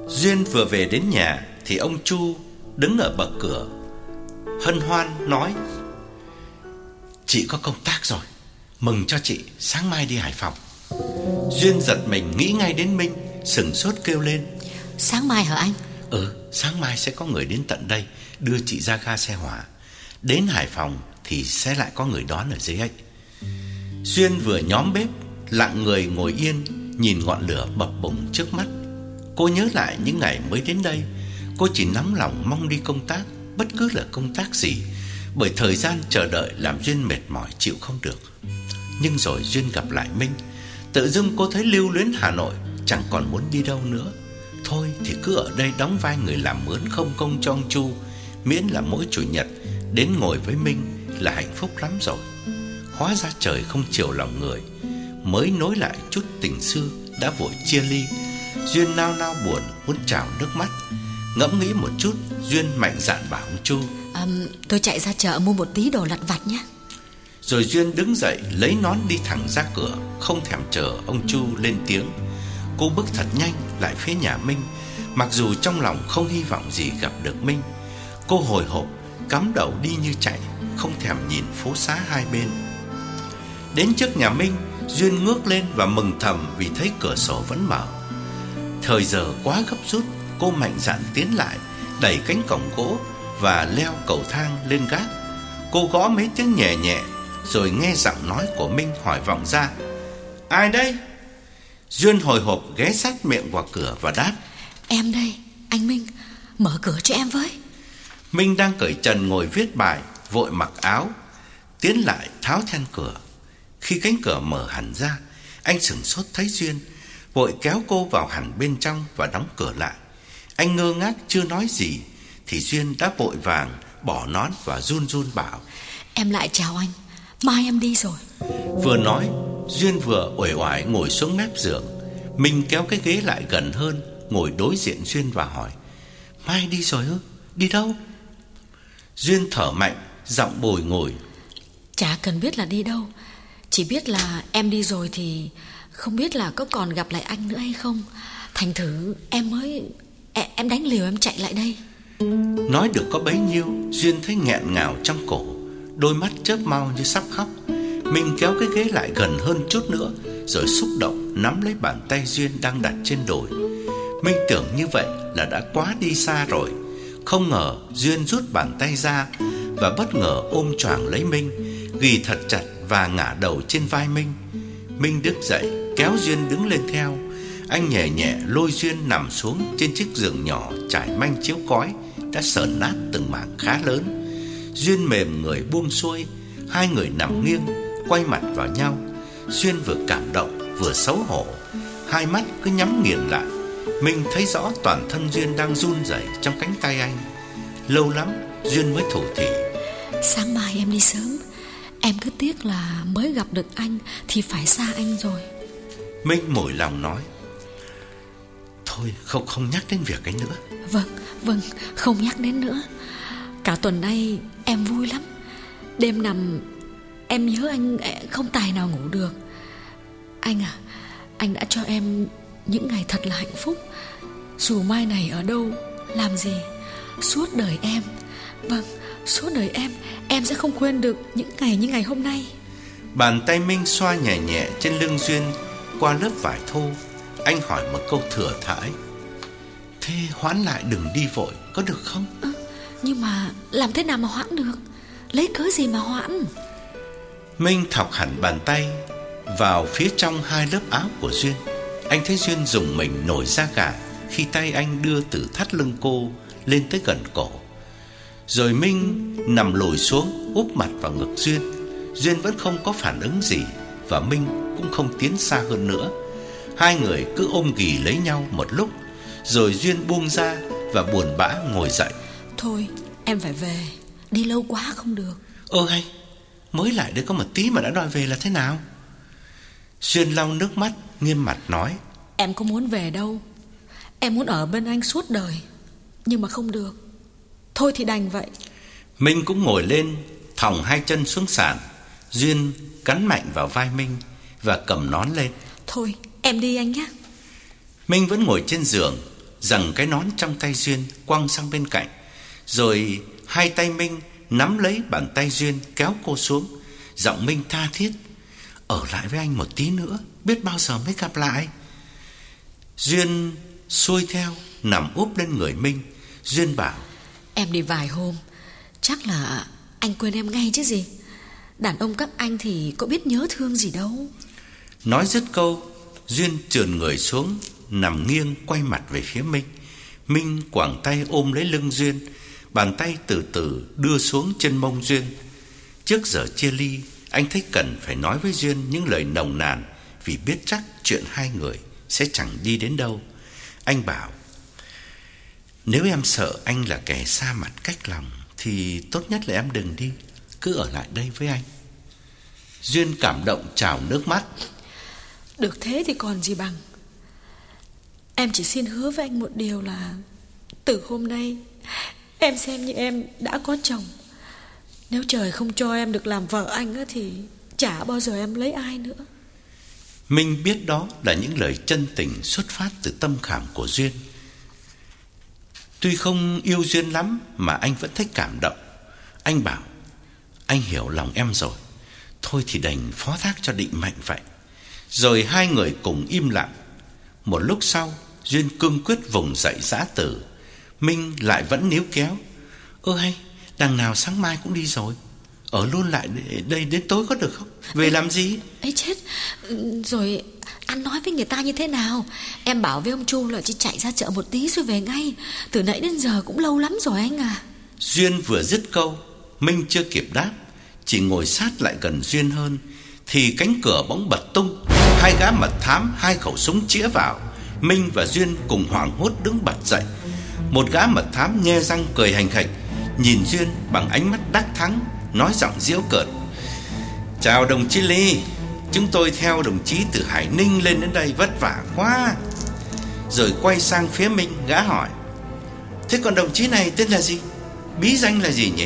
Duyên vừa về đến nhà thì ông Chu đứng ở bậc cửa hân hoan nói: "Chị có công tác rồi, mừng cho chị, sáng mai đi Hải Phòng." Duyên giật mình nghĩ ngay đến Minh, sửng sốt kêu lên: "Sáng mai hả anh?" Sáng mai sẽ có người đến tận đây đưa chị ra ga xe hỏa. Đến Hải Phòng thì sẽ lại có người đón ở dưới ấy. Duyên vừa nhóm bếp, lặng người ngồi yên, nhìn ngọn lửa bập bùng trước mắt. Cô nhớ lại những ngày mới đến đây. Cô chỉ nóng lòng mong đi công tác, bất cứ là công tác gì, bởi thời gian chờ đợi làm Duyên mệt mỏi chịu không được. Nhưng rồi Duyên gặp lại Minh, tự dưng cô thấy lưu luyến Hà Nội, chẳng còn muốn đi đâu nữa. Thôi thì cứ ở đây đóng vai người làm mướn không công cho ông Chu, miễn là mỗi chủ nhật đến ngồi với Minh là hạnh phúc lắm rồi. Hóa ra trời không chiều lòng người, mới nối lại chút tình xưa đã vội chia ly. Duyên nao nao buồn muốn trào nước mắt. Ngẫm nghĩ một chút, Duyên mạnh dạn bảo ông Chu: Tôi chạy ra chợ mua một tí đồ lặt vặt nhé. Rồi Duyên đứng dậy lấy nón đi thẳng ra cửa, không thèm chờ ông Chu lên tiếng. Cô bước thật nhanh lại phía nhà Minh, mặc dù trong lòng không hy vọng gì gặp được Minh. Cô hồi hộp cắm đầu đi như chạy, không thèm nhìn phố xá hai bên. Đến trước nhà Minh, Duyên ngước lên và mừng thầm vì thấy cửa sổ vẫn mở. Thời giờ quá gấp rút, cô mạnh dạn tiến lại, đẩy cánh cổng gỗ và leo cầu thang lên gác. Cô gõ mấy tiếng nhẹ nhẹ, rồi nghe giọng nói của Minh hỏi vọng ra: "Ai đây?" Duyên hồi hộp ghé sát miệng vào cửa và đáp: "Em đây, anh Minh, mở cửa cho em với." Minh đang cởi trần ngồi viết bài, vội mặc áo tiến lại tháo then cửa. Khi cánh cửa mở hẳn ra, anh sửng sốt thấy Duyên, vội kéo cô vào hẳn bên trong và đóng cửa lại. Anh ngơ ngác chưa nói gì thì Duyên đã vội vàng bỏ nón và run run bảo: "Em lại chào anh, mai em đi rồi." Vừa nói, Duyên vừa uể oải ngồi xuống mép giường. Minh kéo cái ghế lại gần hơn, ngồi đối diện Duyên và hỏi: "Mai đi rồi ư? Đi đâu?" Duyên thở mạnh, giọng bồi ngồi: "Chả cần biết là đi đâu, chỉ biết là em đi rồi thì không biết là có còn gặp lại anh nữa hay không. Thành thử em đánh liều em chạy lại đây." Nói được có bấy nhiêu, Duyên thấy nghẹn ngào trong cổ, đôi mắt chớp mau như sắp khóc. Minh kéo cái ghế lại gần hơn chút nữa, rồi xúc động nắm lấy bàn tay Duyên đang đặt trên đùi. Minh tưởng như vậy là đã quá đi xa rồi. Không ngờ Duyên rút bàn tay ra và bất ngờ ôm choàng lấy Minh, ghì thật chặt và ngả đầu trên vai Minh. Minh đứng dậy kéo Duyên đứng lên theo. Anh nhẹ nhẹ lôi Duyên nằm xuống trên chiếc giường nhỏ trải manh chiếu cói đã sờn nát từng mảng khá lớn. Duyên mềm người buông xuôi, hai người nằm nghiêng quay mặt vào nhau. Duyên vừa cảm động vừa xấu hổ, hai mắt cứ nhắm nghiền lại. Minh thấy rõ toàn thân Duyên đang run rẩy trong cánh tay anh. Lâu lắm Duyên mới thủ thỉ: "Sáng mai em đi sớm. Em cứ tiếc là mới gặp được anh thì phải xa anh rồi." Minh mỏi lòng nói: "Thôi không nhắc đến việc ấy nữa." Vâng, không nhắc đến nữa. Cả tuần nay em vui lắm. Đêm nằm em nhớ anh không tài nào ngủ được. Anh à, anh đã cho em những ngày thật là hạnh phúc. Dù mai này ở đâu, làm gì, suốt đời em, vâng, suốt đời em sẽ không quên được những ngày như ngày hôm nay." Bàn tay Minh xoa nhẹ nhẹ trên lưng Duyên qua lớp vải thô. Anh hỏi một câu thừa thãi: "Thế hoãn lại đừng đi vội, có được không?" Nhưng mà làm thế nào mà hoãn được? Lấy cớ gì mà hoãn? Minh thọc hẳn bàn tay vào phía trong hai lớp áo của Duyên. Anh thấy Duyên rùng mình nổi da gà khi tay anh đưa từ thắt lưng cô lên tới gần cổ. Rồi Minh nằm lùi xuống úp mặt vào ngực Duyên. Duyên vẫn không có phản ứng gì và Minh cũng không tiến xa hơn nữa. Hai người cứ ôm ghì lấy nhau một lúc, rồi Duyên buông ra và buồn bã ngồi dậy: "Thôi em phải về, đi lâu quá không được." Hay, mới lại đây có một tí mà đã đòi về là thế nào? Duyên lau nước mắt nghiêm mặt nói: "Em có muốn về đâu. Em muốn ở bên anh suốt đời, nhưng mà không được. Thôi thì đành vậy." Minh cũng ngồi lên, thòng hai chân xuống sàn. Duyên cắn mạnh vào vai Minh và cầm nón lên: "Thôi em đi anh nhé." Minh vẫn ngồi trên giường. giằng cái nón trong tay Duyên quăng sang bên cạnh. Rồi hai tay Minh nắm lấy bàn tay Duyên kéo cô xuống. Giọng Minh tha thiết: "Ở lại với anh một tí nữa, biết bao giờ mới gặp lại." Duyên xuôi theo, nằm úp lên người Minh. Duyên bảo: "Em đi vài hôm, chắc là anh quên em ngay chứ gì. Đàn ông các anh thì có biết nhớ thương gì đâu." Nói dứt câu, Duyên trườn người xuống, nằm nghiêng quay mặt về phía Minh. Minh quàng tay ôm lấy lưng Duyên, bàn tay từ từ đưa xuống chân mông Duyên. Trước giờ chia ly, anh thấy cần phải nói với Duyên những lời nồng nàn, vì biết chắc chuyện hai người sẽ chẳng đi đến đâu. Anh bảo: "Nếu em sợ anh là kẻ xa mặt cách lòng thì tốt nhất là em đừng đi, cứ ở lại đây với anh." Duyên cảm động trào nước mắt. "Được thế thì còn gì bằng. Em chỉ xin hứa với anh một điều là từ hôm nay em xem như em đã có chồng. Nếu trời không cho em được làm vợ anh thì chả bao giờ em lấy ai nữa." Minh biết đó là những lời chân tình xuất phát từ tâm khảm của Duyên. Tuy không yêu Duyên lắm mà anh vẫn thấy cảm động. Anh bảo: "Anh hiểu lòng em rồi, thôi thì đành phó thác cho định mệnh vậy." Rồi hai người cùng im lặng. Một lúc sau, Duyên cương quyết vùng dậy giã từ. Minh lại vẫn níu kéo: Hay, đằng nào sáng mai cũng đi rồi, ở luôn lại đây đến tối có được không? Về làm gì?" Ấy chết, rồi anh nói với người ta như thế nào? Em bảo với ông Chu là chỉ chạy ra chợ một tí rồi về ngay. Từ nãy đến giờ cũng lâu lắm rồi anh à. Duyên vừa dứt câu, Minh chưa kịp đáp, chỉ ngồi sát lại gần Duyên hơn, thì cánh cửa bỗng bật tung. Hai gã mật thám, hai khẩu súng chĩa vào. Minh và Duyên cùng hoảng hốt đứng bật dậy. Một gã mật thám nhe răng cười hành khạch, nhìn Duyên bằng ánh mắt đắc thắng, nói giọng giễu cợt: "Chào đồng chí Ly, chúng tôi theo đồng chí từ Hải Ninh lên đến đây vất vả quá." Rồi quay sang phía Minh, gã hỏi: "Thế còn đồng chí này tên là gì? Bí danh là gì nhỉ?"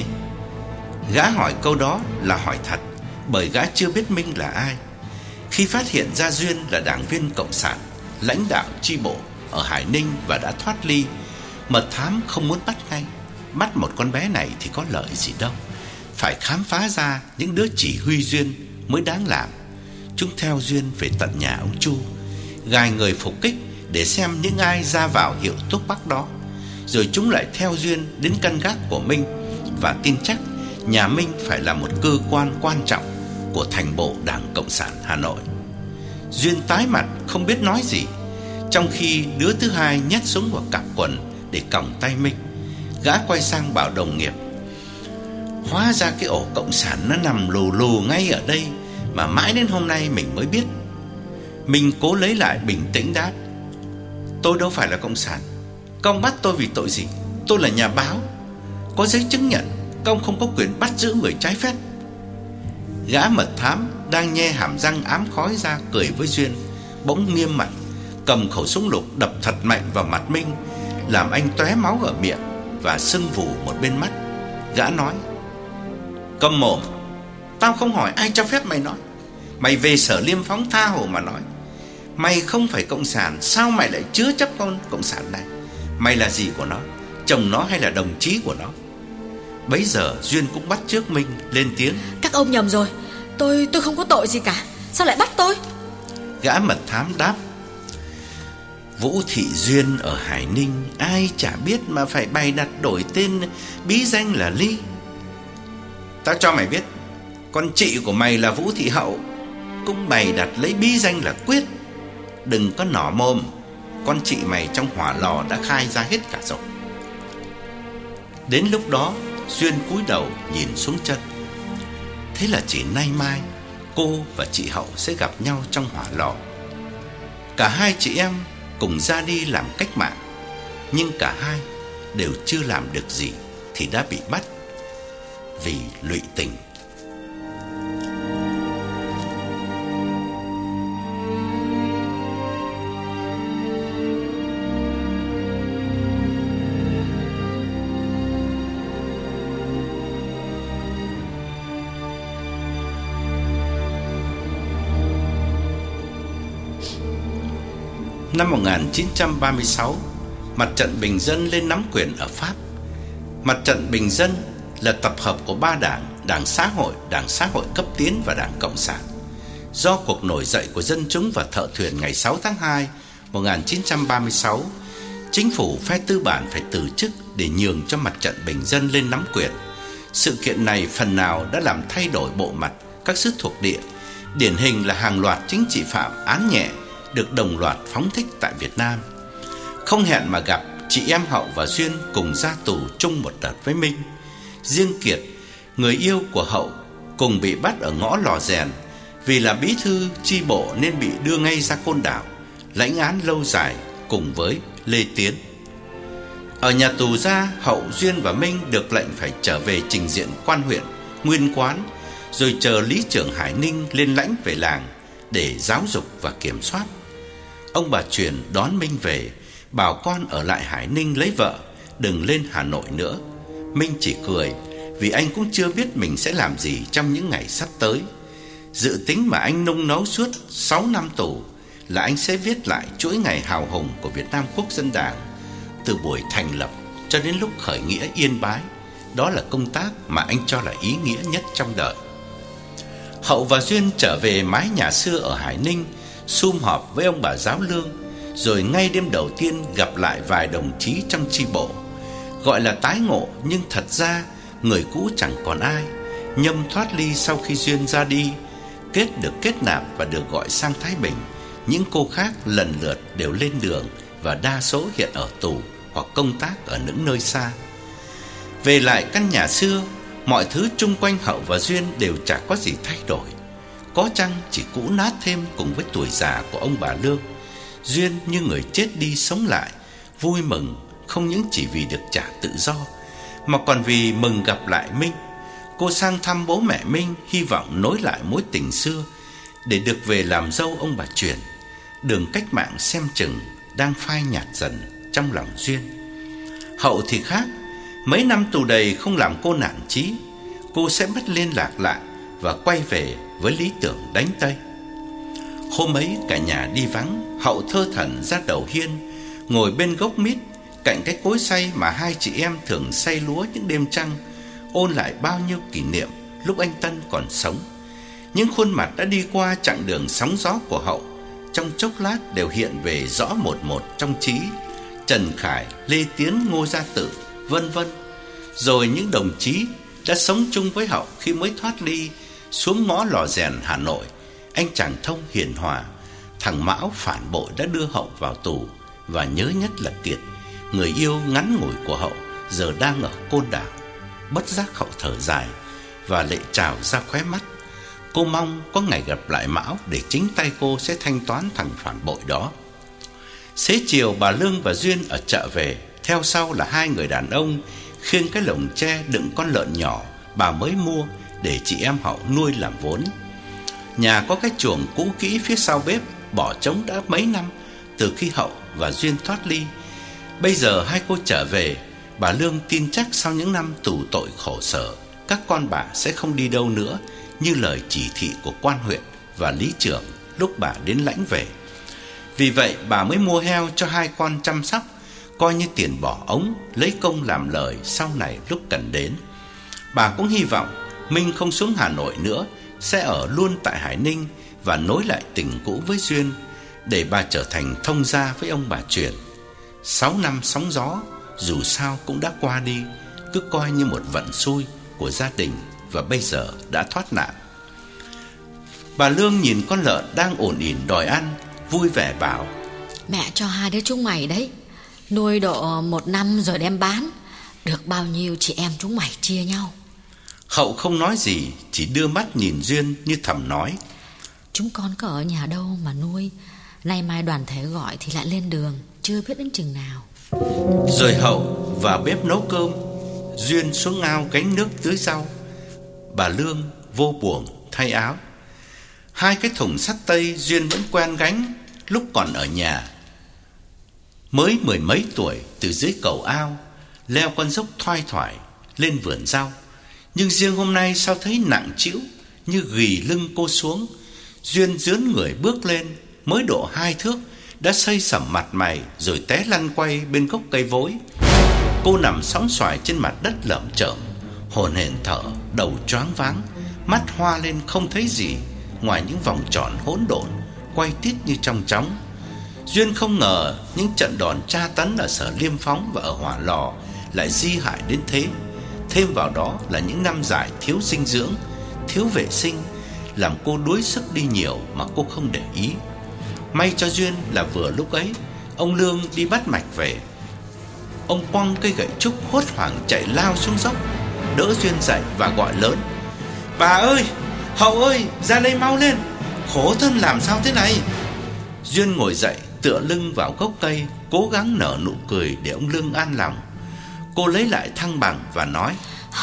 Gã hỏi câu đó là hỏi thật, bởi gã chưa biết Minh là ai. Khi phát hiện ra Duyên là đảng viên cộng sản, lãnh đạo chi bộ ở Hải Ninh và đã thoát ly, mật thám không muốn bắt ngay. Bắt một con bé này thì có lợi gì đâu, phải khám phá ra những đứa chỉ huy Duyên mới đáng làm. Chúng theo Duyên về tận nhà ông Chu, gài người phục kích để xem những ai ra vào hiệu thuốc bắc đó. Rồi chúng lại theo Duyên đến căn gác của Minh và tin chắc nhà Minh phải là một cơ quan quan trọng của thành bộ Đảng Cộng sản Hà Nội. Duyên tái mặt không biết nói gì, trong khi đứa thứ hai nhét súng vào cặp quần để còng tay Minh. Gã quay sang bảo đồng nghiệp: "Hóa ra cái ổ cộng sản nó nằm lù lù ngay ở đây, mà mãi đến hôm nay mình mới biết." Mình cố lấy lại bình tĩnh đáp: "Tôi đâu phải là cộng sản. Công bắt tôi vì tội gì? Tôi là nhà báo, có giấy chứng nhận. Công không có quyền bắt giữ người trái phép." Gã mật thám đang nhe hàm răng ám khói ra cười với Duyên, bỗng nghiêm mặt, cầm khẩu súng lục đập thật mạnh vào mặt Minh, làm anh tóe máu ở miệng và sưng vù một bên mắt. Gã nói: "Câm mồm, tao không hỏi ai cho phép mày nói. Mày về Sở Liêm Phóng tha hồ mà nói. Mày không phải cộng sản, sao mày lại chứa chấp con cộng sản này? Mày là gì của nó, chồng nó hay là đồng chí của nó?" Bấy giờ Duyên cũng bắt chước Minh lên tiếng: "Các ông nhầm rồi, tôi không có tội gì cả, sao lại bắt tôi?" Gã mật thám đáp: "Vũ Thị Duyên ở Hải Ninh, ai chả biết mà phải bày đặt đổi tên bí danh là Ly. Tao cho mày biết, con chị của mày là Vũ Thị Hậu cũng bày đặt lấy bí danh là Quyết. Đừng có nỏ mồm, con chị mày trong hỏa lò đã khai ra hết cả rồi." Đến lúc đó Duyên cúi đầu nhìn xuống chân. Thế là chỉ nay mai cô và chị Hậu sẽ gặp nhau trong hỏa lò. Cả hai chị em cùng ra đi làm cách mạng, nhưng cả hai đều chưa làm được gì thì đã bị bắt vì lụy tình. Năm 1936, Mặt trận Bình dân lên nắm quyền ở Pháp. Mặt trận Bình dân là tập hợp của 3 đảng: Đảng Xã hội cấp tiến và Đảng Cộng sản. Do cuộc nổi dậy của dân chúng và thợ thuyền ngày 6 tháng 2 1936, chính phủ phe tư bản phải từ chức để nhường cho Mặt trận Bình dân lên nắm quyền. Sự kiện này phần nào đã làm thay đổi bộ mặt các xứ thuộc địa. Điển hình là hàng loạt chính trị phạm án nhẹ được đồng loạt phóng thích tại Việt Nam. Không hẹn mà gặp, chị em Hậu và Duyên cùng ra tù chung một đợt với Minh. Riêng Kiệt, người yêu của Hậu, cùng bị bắt ở ngõ Lò Rèn. Vì là bí thư chi bộ nên bị đưa ngay ra Côn Đảo, lãnh án lâu dài cùng với Lê Tiến. Ở nhà tù ra, Hậu, Duyên và Minh được lệnh phải trở về trình diện quan huyện, nguyên quán, rồi chờ lý trưởng Hải Ninh lên lãnh về làng để giáo dục và kiểm soát. Ông bà Truyền đón Minh về, bảo con ở lại Hải Ninh lấy vợ, đừng lên Hà Nội nữa. Minh chỉ cười, vì anh cũng chưa biết mình sẽ làm gì trong những ngày sắp tới. Dự tính mà anh nung nấu suốt 6 năm tù là anh sẽ viết lại chuỗi ngày hào hùng của Việt Nam Quốc dân Đảng, từ buổi thành lập cho đến lúc khởi nghĩa Yên Bái. Đó là công tác mà anh cho là ý nghĩa nhất trong đời. Hậu và Duyên trở về mái nhà xưa ở Hải Ninh, sum họp với ông bà Giáo Lương, rồi ngay đêm đầu tiên gặp lại vài đồng chí trong chi bộ. Gọi là tái ngộ, nhưng thật ra người cũ chẳng còn ai. Nhâm thoát ly sau khi Duyên ra đi, Kết được kết nạp và được gọi sang Thái Bình. Những cô khác lần lượt đều lên đường và đa số hiện ở tù hoặc công tác ở những nơi xa. Về lại căn nhà xưa, mọi thứ chung quanh Hậu và Duyên đều chả có gì thay đổi. Có chăng chỉ cũ nát thêm cùng với tuổi già của ông bà Lương. Duyên như người chết đi sống lại, vui mừng không những chỉ vì được trả tự do, mà còn vì mừng gặp lại Minh. Cô sang thăm bố mẹ Minh, hy vọng nối lại mối tình xưa để được về làm dâu ông bà Truyền. Đường cách mạng xem chừng đang phai nhạt dần trong lòng Duyên. Hậu thì khác, mấy năm tù đầy không làm cô nản chí. Cô sẽ mất liên lạc lại và quay về với lý tưởng đánh Tây. Hôm ấy cả nhà đi vắng, Hậu thơ thẩn ra đầu hiên, ngồi bên gốc mít cạnh cái cối xay mà hai chị em thường xay lúa những đêm trăng, ôn lại bao nhiêu kỷ niệm lúc anh Tân còn sống. Những khuôn mặt đã đi qua chặng đường sóng gió của Hậu trong chốc lát đều hiện về rõ một một trong trí: Trần Khải, Lê Tiến, Ngô Gia Tự, vân vân. Rồi những đồng chí đã sống chung với Hậu khi mới thoát ly xuống ngõ Lò Rèn Hà Nội: anh Tràng Thông hiền hòa, thằng Mão phản bội đã đưa Hậu vào tù, và nhớ nhất là Kiệt, người yêu ngắn ngủi của Hậu, giờ đang ở Côn Đảo. Bất giác Hậu thở dài và lệ trào ra khóe mắt. Cô mong có ngày gặp lại Mão để chính tay cô sẽ thanh toán thằng phản bội đó. Xế chiều bà Lương và Duyên ở chợ về, theo sau là hai người đàn ông khiêng cái lồng tre đựng con lợn nhỏ bà mới mua để chị em Hậu nuôi làm vốn. Nhà có cái chuồng cũ kỹ phía sau bếp, bỏ trống đã mấy năm từ khi Hậu và Duyên thoát ly. Bây giờ hai cô trở về, bà Lương tin chắc sau những năm tù tội khổ sở, các con bà sẽ không đi đâu nữa, như lời chỉ thị của quan huyện và lý trưởng lúc bà đến lãnh về. Vì vậy bà mới mua heo cho hai con chăm sóc, coi như tiền bỏ ống, lấy công làm lời sau này lúc cần đến. Bà cũng hy vọng Minh không xuống Hà Nội nữa, sẽ ở luôn tại Hải Ninh và nối lại tình cũ với Duyên, để bà trở thành thông gia với ông bà Truyền. 6 năm sóng gió dù sao cũng đã qua đi, cứ coi như một vận xui của gia đình, và bây giờ đã thoát nạn. Bà Lương nhìn con lợn đang ổn ỉn đòi ăn, vui vẻ bảo: Mẹ cho hai đứa chúng mày đấy, nuôi độ 1 năm rồi đem bán, được bao nhiêu chị em chúng mày chia nhau. Hậu không nói gì, chỉ đưa mắt nhìn Duyên như thầm nói: Chúng con có ở nhà đâu mà nuôi, nay mai đoàn thể gọi thì lại lên đường, chưa biết đến chừng nào. Rồi Hậu vào bếp nấu cơm, Duyên xuống ao gánh nước tưới rau. Bà Lương vô buồng thay áo. Hai cái thùng sắt tây Duyên vẫn quen gánh lúc còn ở nhà. Mới 10 mấy tuổi, từ dưới cầu ao leo con dốc thoai thoải lên vườn rau. Nhưng riêng hôm nay sao thấy nặng trĩu, như ghì lưng cô xuống. Duyên dướn người bước lên, mới độ 2 thước đã xây sẩm mặt mày rồi té lăn quay bên gốc cây vối. Cô nằm sóng xoài trên mặt đất lởm chởm, hổn hển thở, đầu choáng váng, mắt hoa lên không thấy gì ngoài những vòng tròn hỗn độn quay tít như trong chóng. Duyên không ngờ những trận đòn tra tấn ở Sở Liêm Phóng và ở Hỏa Lò lại di hại đến thế. Thêm vào đó là những năm dài thiếu dinh dưỡng, thiếu vệ sinh, làm cô đuối sức đi nhiều mà cô không để ý. May cho Duyên là vừa lúc ấy ông Lương đi bắt mạch về. Ông quăng cây gậy trúc hốt hoảng chạy lao xuống dốc, đỡ Duyên dậy và gọi lớn: "Bà ơi, Hậu ơi, ra đây mau lên, khổ thân làm sao thế này?" Duyên ngồi dậy, tựa lưng vào gốc cây, cố gắng nở nụ cười để ông Lương an lòng. Cô lấy lại thăng bằng và nói: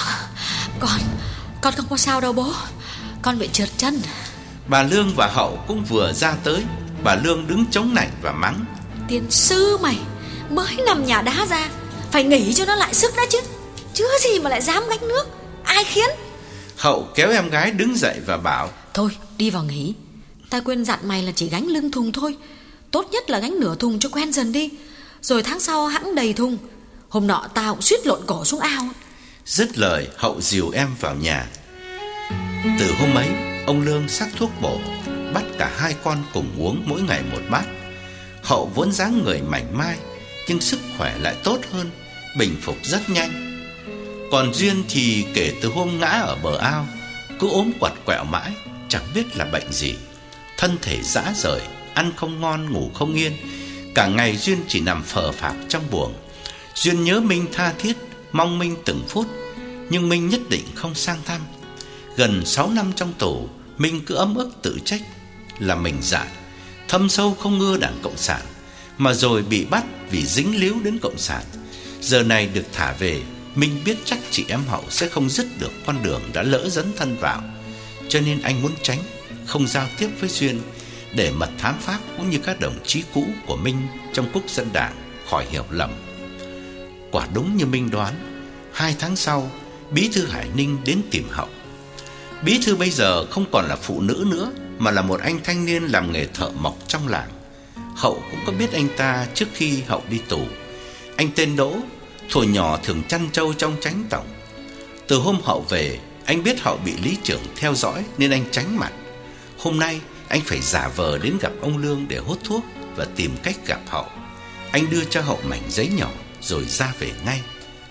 Con không có sao đâu bố, con bị trượt chân. Bà Lương và Hậu cũng vừa ra tới. Bà Lương đứng chống nạnh và mắng: "Tiền sư mày mới nằm nhà đá ra, phải nghỉ cho nó lại sức đã chứ. Chưa gì mà lại dám gánh nước, ai khiến?" Hậu kéo em gái đứng dậy và bảo: "Thôi đi vào nghỉ, ta quên dặn mày là chỉ gánh lưng thùng thôi. Tốt nhất là gánh nửa thùng cho quen dần đi, rồi tháng sau hẵng đầy thùng. Hôm nọ tao cũng suýt lộn cổ xuống ao." Dứt lời, Hậu dìu em vào nhà. Từ hôm ấy, ông Lương sắc thuốc bổ, bắt cả hai con cùng uống mỗi ngày một bát. Hậu vốn dáng người mảnh mai, nhưng sức khỏe lại tốt hơn, bình phục rất nhanh. Còn Duyên thì kể từ hôm ngã ở bờ ao, cứ ốm quặt quẹo mãi, chẳng biết là bệnh gì. Thân thể rã rời, ăn không ngon, ngủ không yên. Cả ngày Duyên chỉ nằm phờ phạc trong buồng. Duyên nhớ Minh tha thiết, mong Minh từng phút, nhưng Minh nhất định không sang thăm. Gần 6 năm trong tù, Minh cứ ấm ức tự trách là mình dại, thâm sâu không ưa Đảng Cộng sản, mà rồi bị bắt vì dính líu đến Cộng sản. Giờ này được thả về, Minh biết chắc chị em Hậu sẽ không dứt được con đường đã lỡ dấn thân vào. Cho nên anh muốn tránh, không giao tiếp với Duyên, để mật thám pháp cũng như các đồng chí cũ của Minh trong Quốc dân Đảng khỏi hiểu lầm. Quả đúng như Minh đoán, 2 tháng sau, Bí thư Hải Ninh đến tìm Hậu. Bí thư bây giờ không còn là phụ nữ nữa, mà là một anh thanh niên làm nghề thợ mộc trong làng. Hậu cũng có biết anh ta trước khi Hậu đi tù. Anh tên Đỗ, thuở nhỏ thường chăn trâu trong Chánh Tổng. Từ hôm Hậu về, anh biết Hậu bị lý trưởng theo dõi nên anh tránh mặt. Hôm nay anh phải giả vờ đến gặp ông Lương để hốt thuốc và tìm cách gặp Hậu. Anh đưa cho Hậu mảnh giấy nhỏ rồi ra về ngay.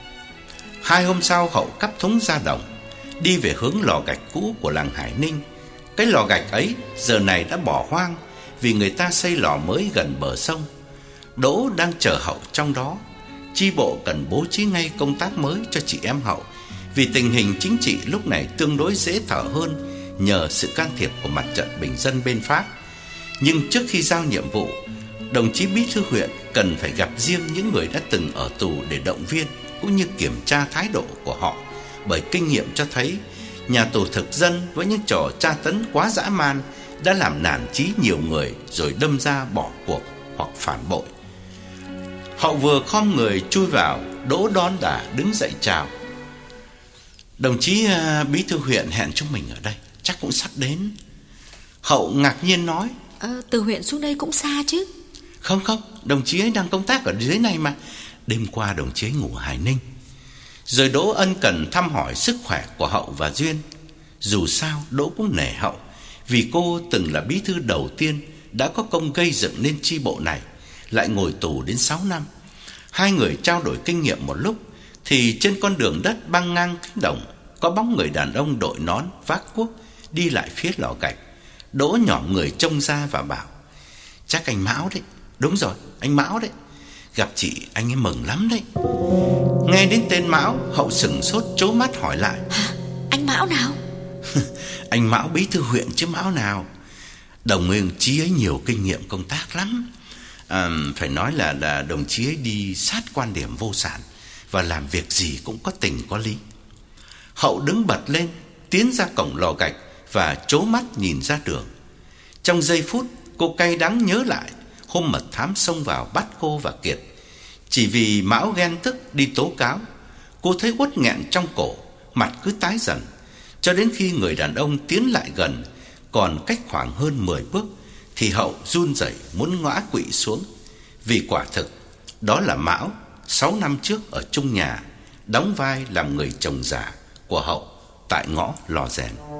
2 hôm sau, Hậu cắp thúng ra đồng, đi về hướng lò gạch cũ của làng Hải Ninh. Cái lò gạch ấy giờ này đã bỏ hoang vì người ta xây lò mới gần bờ sông. Đỗ đang chờ Hậu trong đó. Chi bộ cần bố trí ngay công tác mới cho chị em Hậu, vì tình hình chính trị lúc này tương đối dễ thở hơn nhờ sự can thiệp của mặt trận bình dân bên Pháp. Nhưng trước khi giao nhiệm vụ, đồng chí bí thư huyện cần phải gặp riêng những người đã từng ở tù để động viên cũng như kiểm tra thái độ của họ, bởi kinh nghiệm cho thấy nhà tù thực dân với những trò tra tấn quá dã man đã làm nản chí nhiều người rồi đâm ra bỏ cuộc hoặc phản bội. Hậu vừa khom người chui vào, Đỗ đón đả đứng dậy chào: "Đồng chí bí thư huyện hẹn chúng mình ở đây, chắc cũng sắp đến." Hậu ngạc nhiên nói: Từ huyện xuống đây cũng xa chứ?" Không, đồng chí ấy đang công tác ở dưới này mà. Đêm qua đồng chí ấy ngủ Hải Ninh." Rồi Đỗ ân cần thăm hỏi sức khỏe của Hậu và Duyên. Dù sao Đỗ cũng nể Hậu, vì cô từng là bí thư đầu tiên đã có công gây dựng nên chi bộ này, lại ngồi tù đến 6 năm. Hai người trao đổi kinh nghiệm một lúc thì trên con đường đất băng ngang cánh đồng có bóng người đàn ông đội nón vác cuốc đi lại phía lò gạch. Đỗ nhỏm người trông ra và bảo: "Chắc anh Mão đấy." "Đúng rồi, anh Mão đấy. Gặp chị anh ấy mừng lắm đấy." Nghe đến tên Mão, Hậu sửng sốt trố mắt hỏi lại: "Anh Mão nào?" "Anh Mão bí thư huyện chứ Mão nào. Đồng chí ấy nhiều kinh nghiệm công tác lắm. Phải nói là đồng chí ấy đi sát quan điểm vô sản và làm việc gì cũng có tình có lý." Hậu đứng bật lên, tiến ra cổng lò gạch và trố mắt nhìn ra đường. Trong giây phút, cô cay đắng nhớ lại hôm mật thám xông vào bắt cô và Kiệt. Chỉ vì Mão ghen tức đi tố cáo, cô thấy uất nghẹn trong cổ, mặt cứ tái dần, cho đến khi người đàn ông tiến lại gần, còn cách khoảng hơn 10 bước thì Hậu run rẩy muốn ngã quỵ xuống. Vì quả thực đó là Mão 6 năm trước ở chung nhà, đóng vai làm người chồng giả của Hậu tại ngõ Lò Rèn.